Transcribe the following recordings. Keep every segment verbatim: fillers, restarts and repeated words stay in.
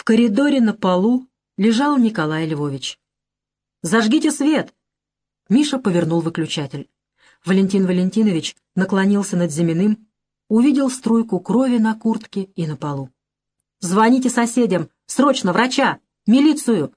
коридоре на полу лежал Николай Львович. «Зажгите свет!» Миша повернул выключатель. Валентин Валентинович наклонился над Зиминым, увидел струйку крови на куртке и на полу. «Звоните соседям! Срочно! Врача! Милицию!»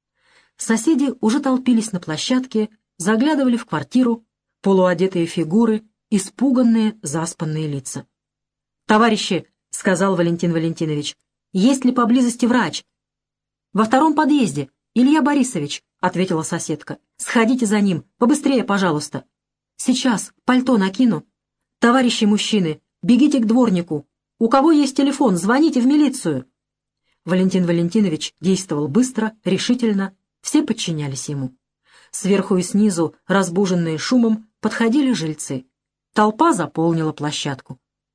Соседи уже толпились на площадке, заглядывали в квартиру, полуодетые фигуры, испуганные, заспанные лица. «Товарищи!» — сказал Валентин Валентинович. «Есть ли поблизости врач?» «Во втором подъезде. Илья Борисович», — ответила соседка. «Сходите за ним. Побыстрее, пожалуйста». «Сейчас. Пальто накину». «Товарищи мужчины, бегите к дворнику. У кого есть телефон, звоните в милицию». Валентин Валентинович действовал быстро, решительно. Все подчинялись ему. Сверху и снизу, разбуженные шумом, подходили жильцы. Толпа заполнила площадку.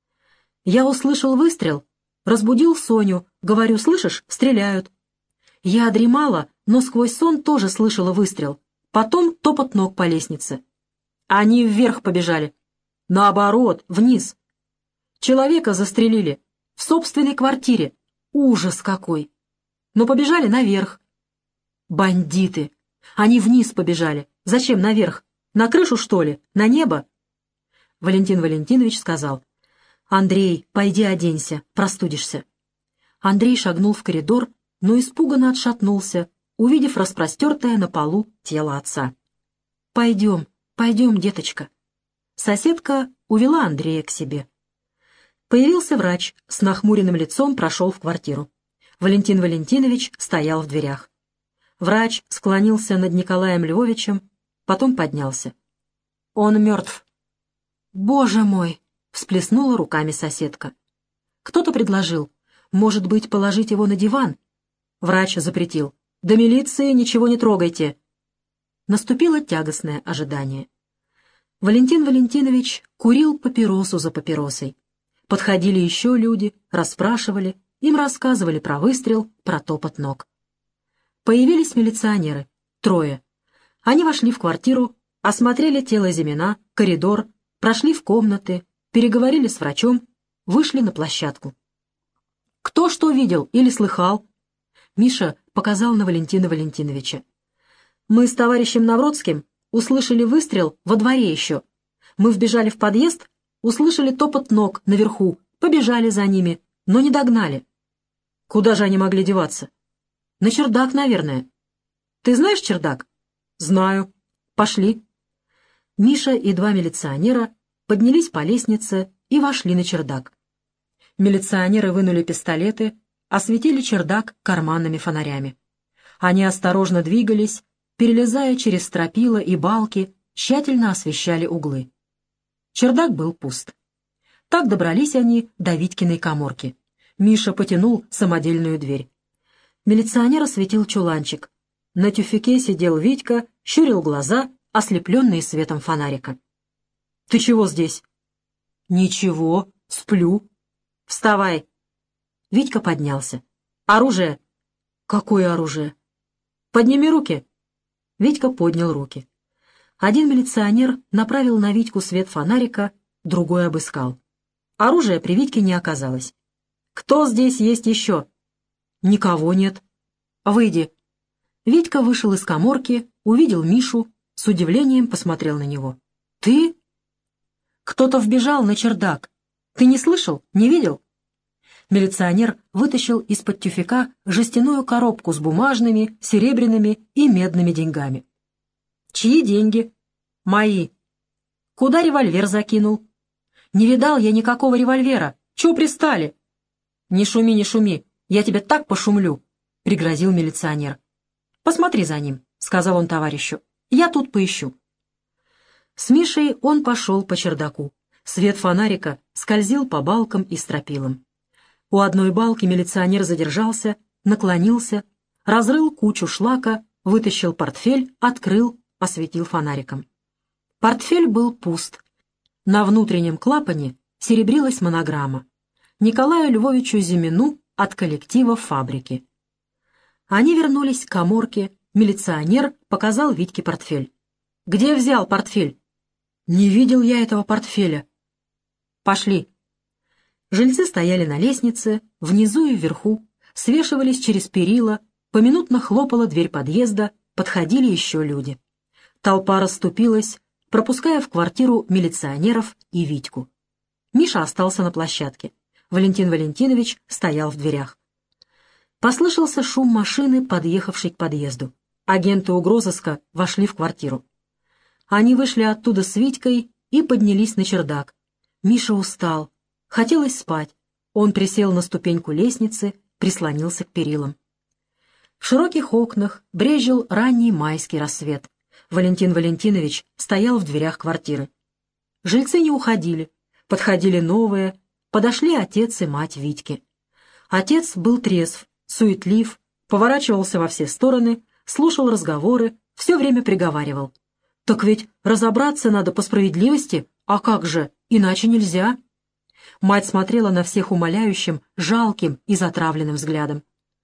Я услышал выстрел, разбудил Соню. Говорю, слышишь, стреляют. Я дремала, но сквозь сон тоже слышала выстрел. Потом топот ног по лестнице. Они вверх побежали. Наоборот, вниз. Человека застрелили. В собственной квартире. Ужас какой. Но побежали наверх. Бандиты. Они вниз побежали. Зачем наверх? На крышу, что ли? На небо? Валентин Валентинович сказал: «Андрей, пойди оденься, простудишься». Андрей шагнул в коридор, но испуганно отшатнулся, увидев распростертое на полу тело отца. «Пойдем, пойдем, деточка». Соседка увела Андрея к себе. Появился врач, с нахмуренным лицом прошел в квартиру. Валентин Валентинович стоял в дверях. Врач склонился над Николаем Львовичем, потом поднялся. «Он мертв». «Боже мой!» — всплеснула руками соседка. Кто-то предложил: «Может быть, положить его на диван?» Врач запретил: «До милиции ничего не трогайте». Наступило тягостное ожидание. Валентин Валентинович курил папиросу за папиросой. Подходили еще люди, расспрашивали, им рассказывали про выстрел, про топот ног. Появились милиционеры, трое. Они вошли в квартиру, осмотрели тело Зимина, коридор, прошли в комнаты, переговорили с врачом, вышли на площадку. «Кто что видел или слыхал?» Миша показал на Валентина Валентиновича. «Мы с товарищем Навродским услышали выстрел во дворе еще. Мы вбежали в подъезд, услышали топот ног наверху, побежали за ними, но не догнали». «Куда же они могли деваться?» «На чердак, наверное». «Ты знаешь чердак?» «Знаю». «Пошли». Миша и два милиционера поднялись по лестнице и вошли на чердак. Милиционеры вынули пистолеты, осветили чердак карманными фонарями. Они осторожно двигались, перелезая через стропила и балки, тщательно освещали углы. Чердак был пуст. Так добрались они до Витькиной каморки. Миша потянул самодельную дверь. Милиционер осветил чуланчик. На тюфяке сидел Витька, щурил глаза, ослепленные светом фонарика. «Ты чего здесь?» «Ничего, сплю». «Вставай». Витька поднялся. «Оружие». «Какое оружие?» «Подними руки». Витька поднял руки. Один милиционер направил на Витьку свет фонарика, другой обыскал. Оружия при Витьке не оказалось. «Кто здесь есть еще?» «Никого нет». «Выйди». Витька вышел из каморки, увидел Мишу, с удивлением посмотрел на него. «Ты?» «Кто-то вбежал на чердак. Ты не слышал, не видел?» Милиционер вытащил из-под тюфяка жестяную коробку с бумажными, серебряными и медными деньгами. «Чьи деньги?» «Мои». «Куда револьвер закинул?» «Не видал я никакого револьвера. Чего пристали?» «Не шуми, не шуми, я тебя так пошумлю», — пригрозил милиционер. «Посмотри за ним», — сказал он товарищу. «Я тут поищу». С Мишей он пошел по чердаку. Свет фонарика скользил по балкам и стропилам. У одной балки милиционер задержался, наклонился, разрыл кучу шлака, вытащил портфель, открыл, осветил фонариком. Портфель был пуст. На внутреннем клапане серебрилась монограмма: «Николаю Львовичу Зимину от коллектива фабрики». Они вернулись к каморке, милиционер показал Витьке портфель. «Где взял портфель?» «Не видел я этого портфеля». «Пошли». Жильцы стояли на лестнице, внизу и вверху, свешивались через перила, поминутно хлопала дверь подъезда, подходили еще люди. Толпа расступилась, пропуская в квартиру милиционеров и Витьку. Миша остался на площадке. Валентин Валентинович стоял в дверях. Послышался шум машины, подъехавшей к подъезду. Агенты угрозыска вошли в квартиру. Они вышли оттуда с Витькой и поднялись на чердак. Миша устал. Хотелось спать. Он присел на ступеньку лестницы, прислонился к перилам. В широких окнах брезжил ранний майский рассвет. Валентин Валентинович стоял в дверях квартиры. Жильцы не уходили. Подходили новые. Подошли отец и мать Витьки. Отец был трезв, суетлив, поворачивался во все стороны, слушал разговоры, все время приговаривал. «Так ведь разобраться надо по справедливости, а как же, иначе нельзя». Мать смотрела на всех умоляющим, жалким и затравленным взглядом.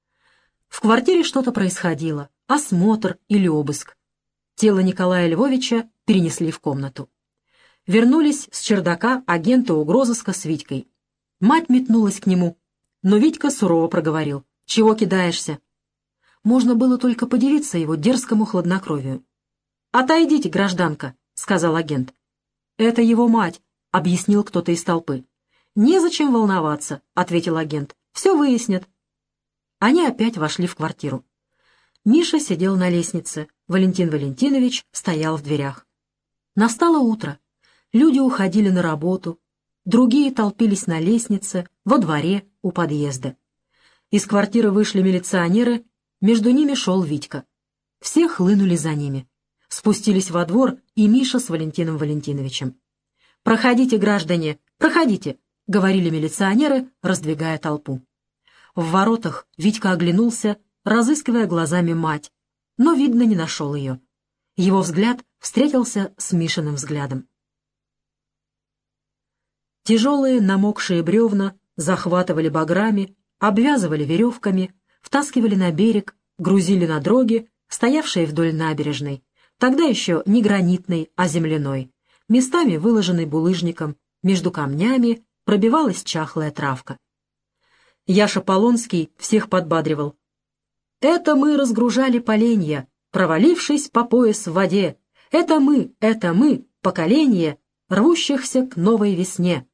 В квартире что-то происходило, осмотр или обыск. Тело Николая Львовича перенесли в комнату. Вернулись с чердака агенты угрозыска с Витькой. Мать метнулась к нему, но Витька сурово проговорил: «Чего кидаешься?» Можно было только подивиться его дерзкому хладнокровию. «Отойдите, гражданка», — сказал агент. «Это его мать», — объяснил кто-то из толпы. «Незачем волноваться», — ответил агент. «Все выяснят». Они опять вошли в квартиру. Миша сидел на лестнице, Валентин Валентинович стоял в дверях. Настало утро. Люди уходили на работу, другие толпились на лестнице, во дворе, у подъезда. Из квартиры вышли милиционеры, между ними шел Витька. Все хлынули за ними. Спустились во двор и Миша с Валентином Валентиновичем. «Проходите, граждане, проходите», — говорили милиционеры, раздвигая толпу. В воротах Витька оглянулся, разыскивая глазами мать, но, видно, не нашел ее. Его взгляд встретился с Мишиным взглядом. Тяжелые намокшие бревна захватывали баграми, обвязывали веревками, втаскивали на берег, грузили на дроги, стоявшие вдоль набережной, тогда еще не гранитной, а земляной, местами выложенной булыжником, между камнями пробивалась чахлая травка. Яша Полонский всех подбадривал. «Это мы разгружали поленья, провалившись по пояс в воде. Это мы, это мы, поколение, рвущихся к новой весне».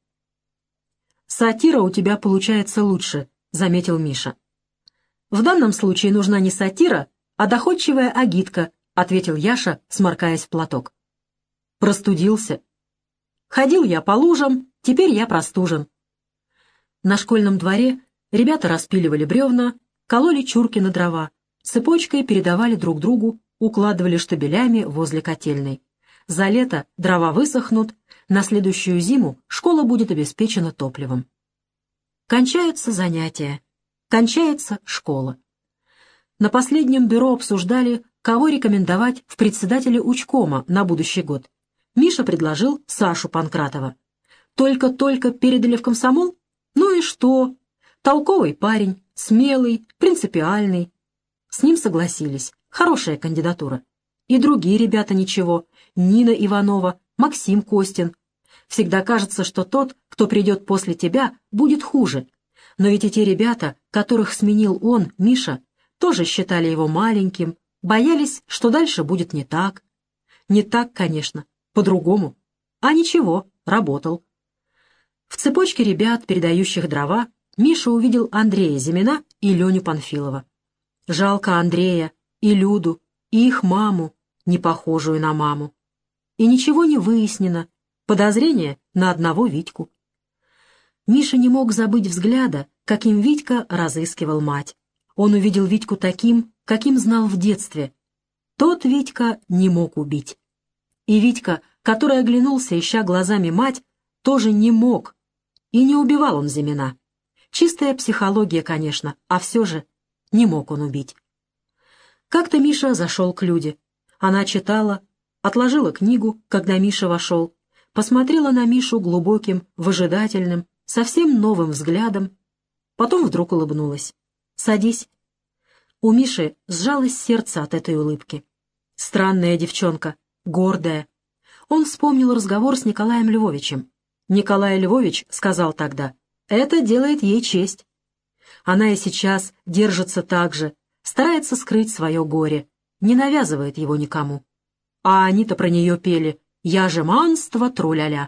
«Сатира у тебя получается лучше», — заметил Миша. «В данном случае нужна не сатира, а доходчивая агитка», — ответил Яша, сморкаясь в платок. «Простудился. Ходил я по лужам, теперь я простужен». На школьном дворе ребята распиливали бревна, кололи чурки на дрова, цепочкой передавали друг другу, укладывали штабелями возле котельной. За лето дрова высохнут, на следующую зиму школа будет обеспечена топливом. Кончаются занятия, кончается школа. На последнем бюро обсуждали, кого рекомендовать в председателе учкома на будущий год. Миша предложил Сашу Панкратова. Только-только передали в комсомол? Ну и что? Толковый парень, смелый, принципиальный. С ним согласились. Хорошая кандидатура. И другие ребята ничего. Нина Иванова, Максим Костин. Всегда кажется, что тот, кто придет после тебя, будет хуже. Но ведь и те ребята, которых сменил он, Миша, тоже считали его маленьким, боялись, что дальше будет не так. Не так, конечно, по-другому. А ничего, работал. В цепочке ребят, передающих дрова, Миша увидел Андрея Зимина и Леню Панфилова. Жалко Андрея, и Люду, и их маму, не похожую на маму. И ничего не выяснено. Подозрение на одного Витьку. Миша не мог забыть взгляда, каким Витька разыскивал мать. Он увидел Витьку таким, каким знал в детстве. Тот Витька не мог убить. И Витька, который оглянулся, ища глазами мать, тоже не мог. И не убивал он Зимина. Чистая психология, конечно, а все же не мог он убить. Как-то Миша зашел к Люде. Она читала, отложила книгу, когда Миша вошел, посмотрела на Мишу глубоким, выжидательным, совсем новым взглядом, потом вдруг улыбнулась. «Садись». У Миши сжалось сердце от этой улыбки. Странная девчонка, гордая. Он вспомнил разговор с Николаем Львовичем. Николай Львович сказал тогда: «Это делает ей честь». Она и сейчас держится так же, старается скрыть свое горе, не навязывает его никому. А они-то про нее пели «Я же манство, тру-ля-ля».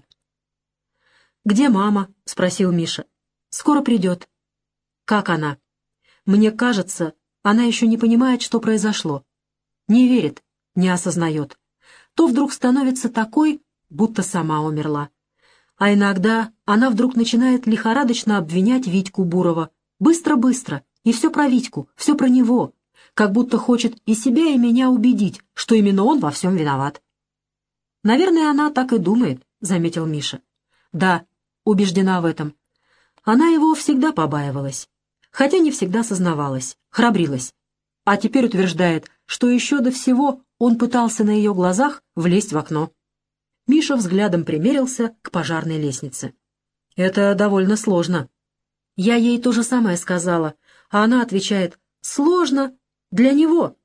«Где мама?» — спросил Миша. «Скоро придет». «Как она?» «Мне кажется, она еще не понимает, что произошло. Не верит, не осознает. То вдруг становится такой, будто сама умерла. А иногда она вдруг начинает лихорадочно обвинять Витьку Бурова. Быстро-быстро, и все про Витьку, все про него, как будто хочет и себя, и меня убедить, что именно он во всем виноват». «Наверное, она так и думает», — заметил Миша. «Да, убеждена в этом. Она его всегда побаивалась, хотя не всегда сознавалась, храбрилась. А теперь утверждает, что еще до всего он пытался на ее глазах влезть в окно». Миша взглядом примерился к пожарной лестнице. «Это довольно сложно». Я ей то же самое сказала, а она отвечает: «Сложно. Для него».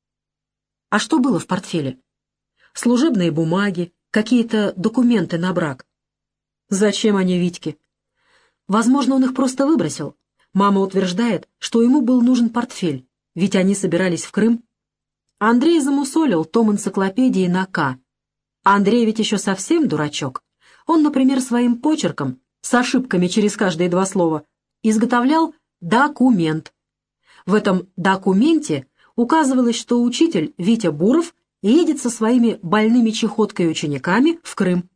А что было в портфеле? Служебные бумаги, какие-то документы на брак. Зачем они Витьке? Возможно, он их просто выбросил. Мама утверждает, что ему был нужен портфель, ведь они собирались в Крым. Андрей замусолил том энциклопедии на «К». Андрей ведь еще совсем дурачок. Он, например, своим почерком, с ошибками через каждые два слова, изготовлял документ. В этом документе указывалось, что учитель Витя Буров едет со своими больными чехоткой учениками в Крым.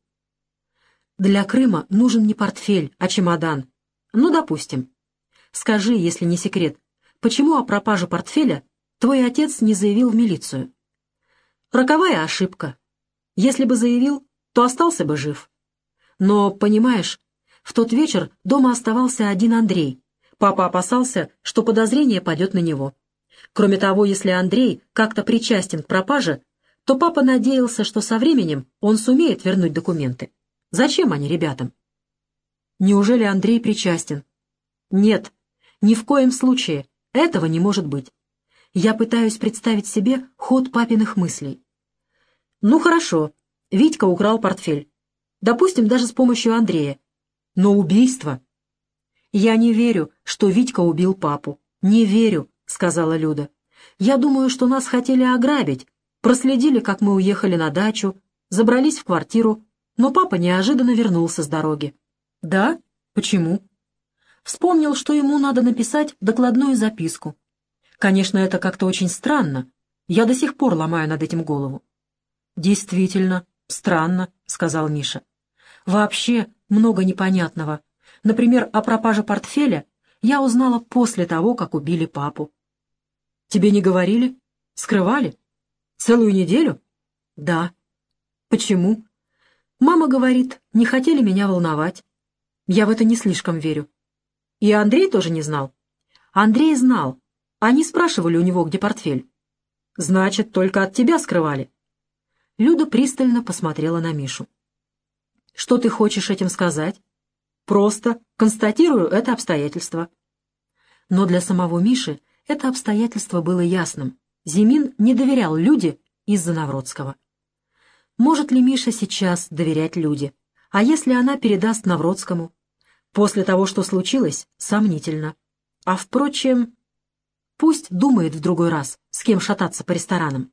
Для Крыма нужен не портфель, а чемодан. Ну, допустим. Скажи, если не секрет, почему о пропаже портфеля твой отец не заявил в милицию? Роковая ошибка. Если бы заявил, то остался бы жив. Но, понимаешь, в тот вечер дома оставался один Андрей. Папа опасался, что подозрение падет на него. Кроме того, если Андрей как-то причастен к пропаже, то папа надеялся, что со временем он сумеет вернуть документы. Зачем они ребятам? Неужели Андрей причастен? Нет, ни в коем случае. Этого не может быть. Я пытаюсь представить себе ход папиных мыслей. Ну хорошо, Витька украл портфель. Допустим, даже с помощью Андрея. Но убийство... «Я не верю, что Витька убил папу. Не верю», — сказала Люда. «Я думаю, что нас хотели ограбить. Проследили, как мы уехали на дачу, забрались в квартиру, но папа неожиданно вернулся с дороги». «Да? Почему?» Вспомнил, что ему надо написать докладную записку. Конечно, это как-то очень странно. Я до сих пор ломаю над этим голову. «Действительно, странно», — сказал Миша. «Вообще много непонятного. Например, о пропаже портфеля я узнала после того, как убили папу». «Тебе не говорили? Скрывали? Целую неделю?» «Да». «Почему?» «Мама говорит, не хотели меня волновать». «Я в это не слишком верю». «И Андрей тоже не знал?» «Андрей знал. Они спрашивали у него, где портфель». «Значит, только от тебя скрывали». Люда пристально посмотрела на Мишу. «Что ты хочешь этим сказать?» «Просто констатирую это обстоятельство». Но для самого Миши это обстоятельство было ясным. Зимин не доверял Люде из-за Навродского. Может ли Миша сейчас доверять Люде? А если она передаст Навродскому? После того, что случилось, сомнительно. А впрочем, пусть думает в другой раз, с кем шататься по ресторанам.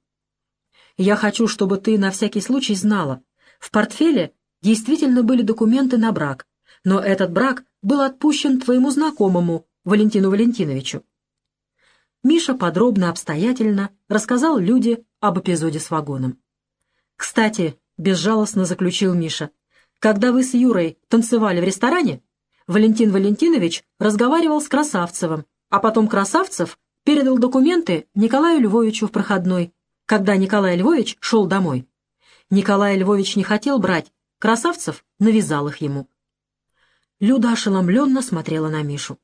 «Я хочу, чтобы ты на всякий случай знала. В портфеле действительно были документы на брак, но этот брак был отпущен твоему знакомому, Валентину Валентиновичу». Миша подробно, обстоятельно рассказал Люде об эпизоде с вагоном. «Кстати», — безжалостно заключил Миша, «когда вы с Юрой танцевали в ресторане, Валентин Валентинович разговаривал с Красавцевым, а потом Красавцев передал документы Николаю Львовичу в проходной, когда Николай Львович шел домой. Николай Львович не хотел брать, Красавцев навязал их ему». Люда ошеломленно смотрела на Мишу.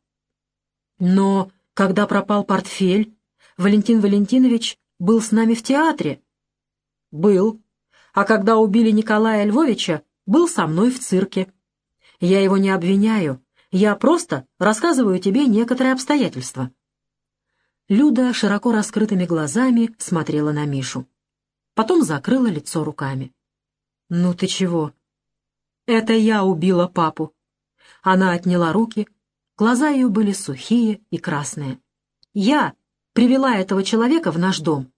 «Но когда пропал портфель, Валентин Валентинович был с нами в театре». «Был. А когда убили Николая Львовича, был со мной в цирке. Я его не обвиняю, я просто рассказываю тебе некоторые обстоятельства». Люда широко раскрытыми глазами смотрела на Мишу. Потом закрыла лицо руками. «Ну ты чего?» «Это я убила папу». Она отняла руки, Глаза ее были сухие и красные. «Я привела этого человека в наш дом».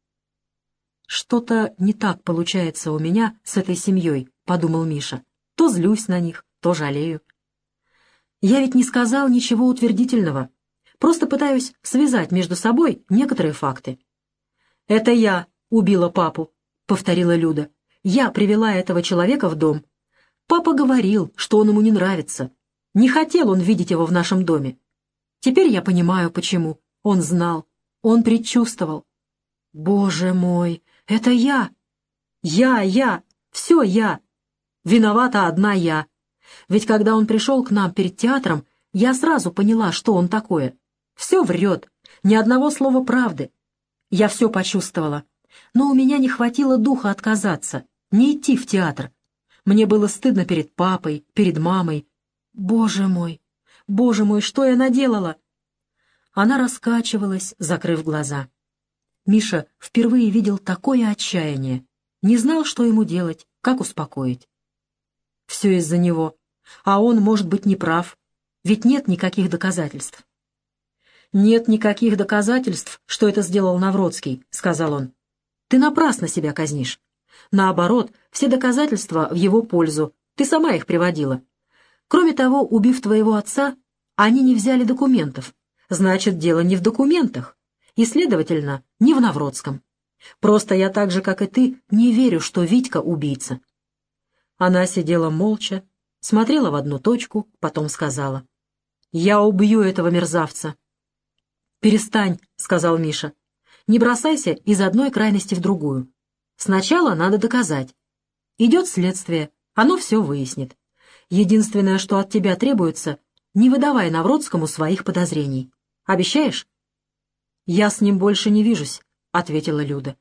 «Что-то не так получается у меня с этой семьей», — подумал Миша. «То злюсь на них, то жалею». «Я ведь не сказал ничего утвердительного. Просто пытаюсь связать между собой некоторые факты». «Это я убила папу», — повторила Люда. «Я привела этого человека в дом. Папа говорил, что он ему не нравится. Не хотел он видеть его в нашем доме. Теперь я понимаю, почему. Он знал, он предчувствовал. Боже мой, это я! Я, я, все я! Виновата одна я. Ведь когда он пришел к нам перед театром, я сразу поняла, что он такое. Все врет, ни одного слова правды. Я все почувствовала, но у меня не хватило духа отказаться, не идти в театр. Мне было стыдно перед папой, перед мамой. Боже мой, боже мой, что я наделала?» Она раскачивалась, закрыв глаза. Миша впервые видел такое отчаяние, не знал, что ему делать, как успокоить. Все из-за него, а он может быть неправ, ведь нет никаких доказательств. «Нет никаких доказательств, что это сделал Навродский», — сказал он. «Ты напрасно себя казнишь. Наоборот, все доказательства в его пользу, ты сама их приводила. Кроме того, убив твоего отца, они не взяли документов. Значит, дело не в документах, и, следовательно, не в Навродском. Просто я так же, как и ты, не верю, что Витька убийца». Она сидела молча, смотрела в одну точку, потом сказала: «Я убью этого мерзавца». «Перестань», — сказал Миша. «Не бросайся из одной крайности в другую. Сначала надо доказать. Идет следствие, оно все выяснит. Единственное, что от тебя требуется, не выдавай Навродскому своих подозрений. Обещаешь?» «Я с ним больше не вижусь», — ответила Люда.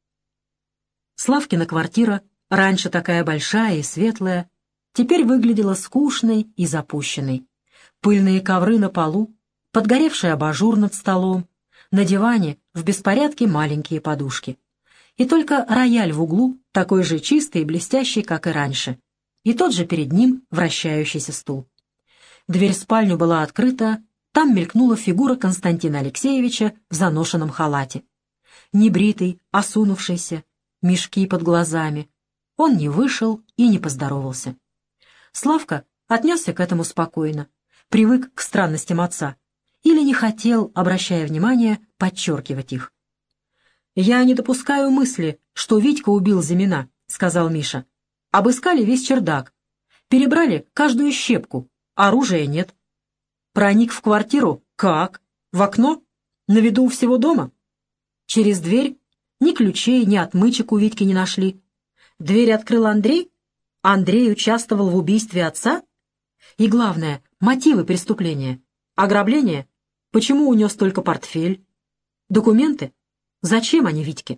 Славкина квартира, раньше такая большая и светлая, теперь выглядела скучной и запущенной. Пыльные ковры на полу, подгоревший абажур над столом, на диване в беспорядке маленькие подушки. И только рояль в углу, такой же чистый и блестящий, как и раньше, и тот же перед ним вращающийся стул. Дверь в спальню была открыта, там мелькнула фигура Константина Алексеевича в заношенном халате. Небритый, осунувшийся, мешки под глазами. Он не вышел и не поздоровался. Славка отнесся к этому спокойно, привык к странностям отца или не хотел, обращая внимание, подчеркивать их. «Я не допускаю мысли, что Витька убил Зимина», — сказал Миша. «Обыскали весь чердак, перебрали каждую щепку, оружия нет. Проник в квартиру? Как? В окно? На виду у всего дома? Через дверь? Ни ключей, ни отмычек у Витьки не нашли. Дверь открыл Андрей? Андрей участвовал в убийстве отца? И главное, мотивы преступления. Ограбление? Почему унес только портфель? Документы? Зачем они Витьке?»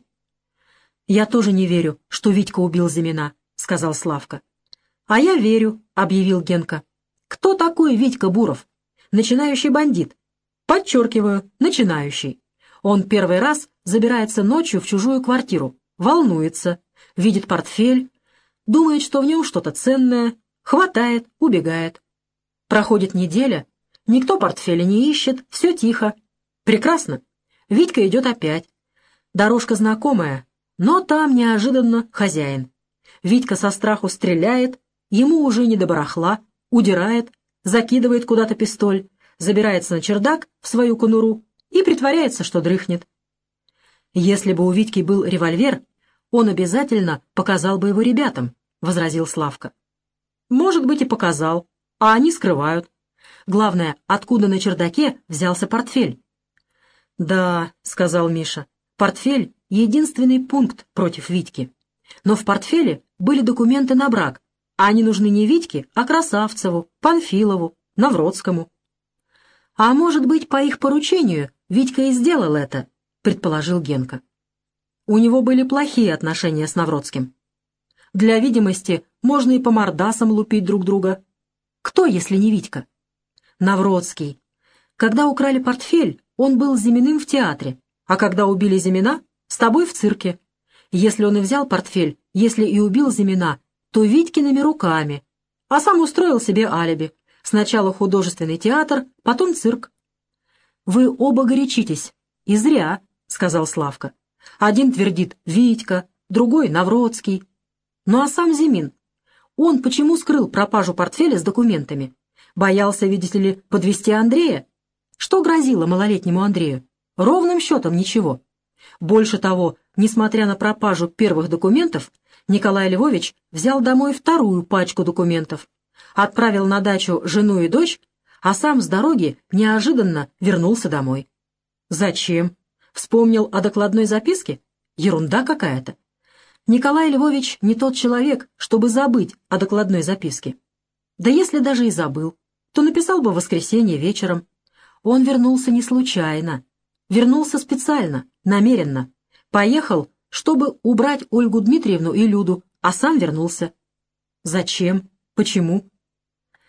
«Я тоже не верю, что Витька убил Зимина», — сказал Славка. «А я верю», — объявил Генка. «Кто такой Витька Буров? Начинающий бандит. Подчеркиваю, начинающий. Он первый раз забирается ночью в чужую квартиру, волнуется, видит портфель, думает, что в нем что-то ценное, хватает, убегает. Проходит неделя, никто портфеля не ищет, все тихо. Прекрасно. Витька идет опять. Дорожка знакомая, но там неожиданно хозяин. Витька со страху стреляет, ему уже не до барахла, удирает, закидывает куда-то пистоль, забирается на чердак в свою конуру и притворяется, что дрыхнет. Если бы у Витьки был револьвер, он обязательно показал бы его ребятам, — возразил Славка. Может быть, и показал, а они скрывают. Главное, откуда на чердаке взялся портфель. «Да», — сказал Миша, — «портфель — единственный пункт против Витьки. Но в портфеле были документы на брак, а они нужны не Витьке, а Красавцеву, Панфилову, Навродскому». «А может быть, по их поручению Витька и сделал это», — предположил Генка. «У него были плохие отношения с Навродским. Для видимости можно и по мордасам лупить друг друга. Кто, если не Витька? Навродский. Когда украли портфель, он был с Зиминым в театре, а когда убили Зимина, с тобой в цирке. Если он и взял портфель, если и убил Зимина, то Витькиными руками, а сам устроил себе алиби, Сначала художественный театр, потом цирк. «Вы оба горячитесь. И зря», — сказал Славка. «Один твердит Витька, другой Навродский. Ну а сам Зимин? Он почему скрыл пропажу портфеля с документами? Боялся, видите ли, подвести Андрея? Что грозило малолетнему Андрею? Ровным счетом ничего. Больше того, несмотря на пропажу первых документов, Николай Львович взял домой вторую пачку документов, отправил на дачу жену и дочь, а сам с дороги неожиданно вернулся домой. Зачем? Вспомнил о докладной записке? Ерунда какая-то. Николай Львович не тот человек, чтобы забыть о докладной записке. Да если даже и забыл, то написал бы в воскресенье вечером. Он вернулся не случайно. Вернулся специально, намеренно. Поехал, чтобы убрать Ольгу Дмитриевну и Люду, а сам вернулся. Зачем? Почему?